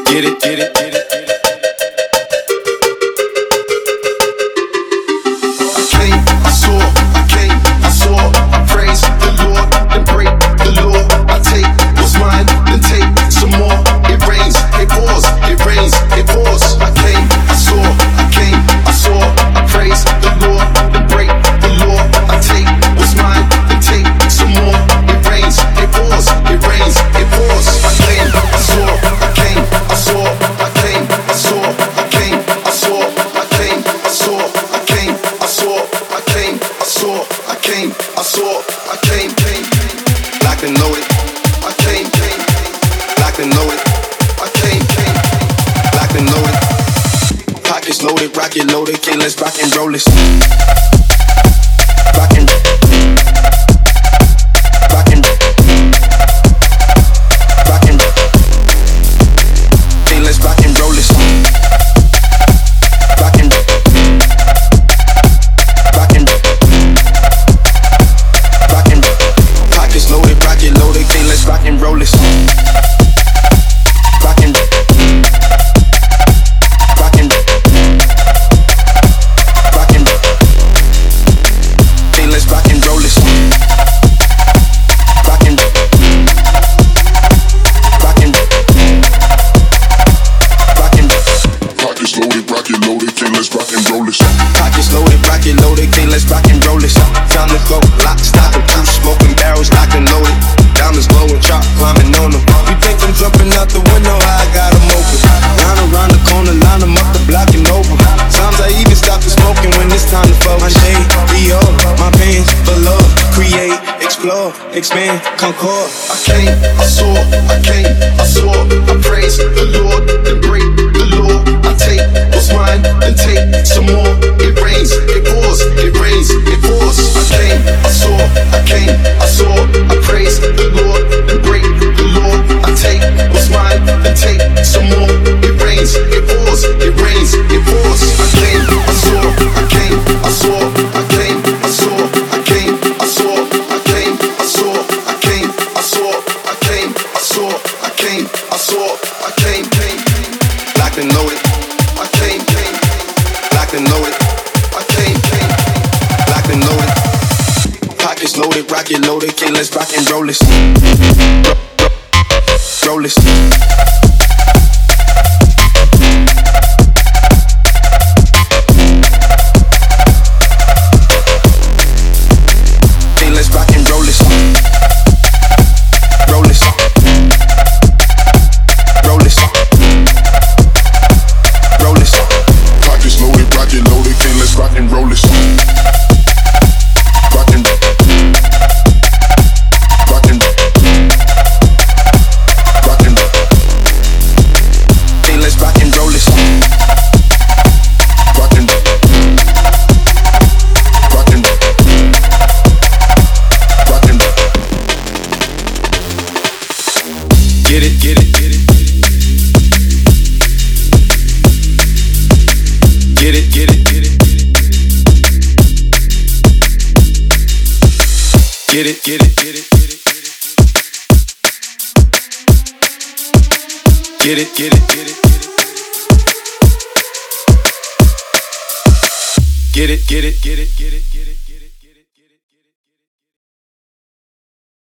Get it, get it, get it, get it. I saw, I praise the Lord, then break the law. I take what's mine, then take some more. It rains, it pours, it rains, it pours. I saw, I praise the Lord, then break the law. I take what's mine, then take some more. It rains, it pours, it rains, it pours. I saw, locked and loaded. I came, locked and loaded. I came, locked and loaded. Pockets loaded, rocket loaded. Okay, let's rock and roll this. Rockin', rockin', rockin'. Okay, let's rock and roll this. Rockin', rockin', rockin'. Pockets loaded, rocket loaded. Okay, let's rock and roll this. Rockin', rockin', rockin'. Okay, let's rock and roll this. Rockin', rockin', rockin'. Pockets loaded, rocket loaded, okay, let's rock and roll this. Pockets loaded, rocket loaded. Okay, let's rock and roll this. Time to go, lock, stock, and two smoking barrels locked and loaded. Diamonds glowing, chop climbing on them. You think I'm jumping out the window? I got them open. Line around the corner, line them up the block and over. Sometimes I even stop the smoking when it's time to fold. My shade, Dior, my pants below. Create, explore, expand, concord. I saw, I praise the Lord, then break the law. I take what's mine, then take some more. It rains, it pours, it rains, it pours. I saw, I praise the Lord, then break the law. I take what's mine, then take some more. It rains, it pours, it rains, it pours. I saw, locked and loaded. I came, locked and loaded. I came, locked and loaded. Pockets loaded, rocket loaded. Okay, let's rock and roll this. Roll this. Okay, let's rock and roll this. Roll this. Roll this. Roll this. Pockets loaded, rocket loaded, okay, let's rock and roll this. Rockin', rockin', rockin'. Okay, let's rock and roll this. Rockin', rockin', rockin'. Get it, get it, get it. Get it, get it, get it. Get it, get it, get it, get it. Get it, get it, get it, get it. Get it, get it, get it, get it, get it.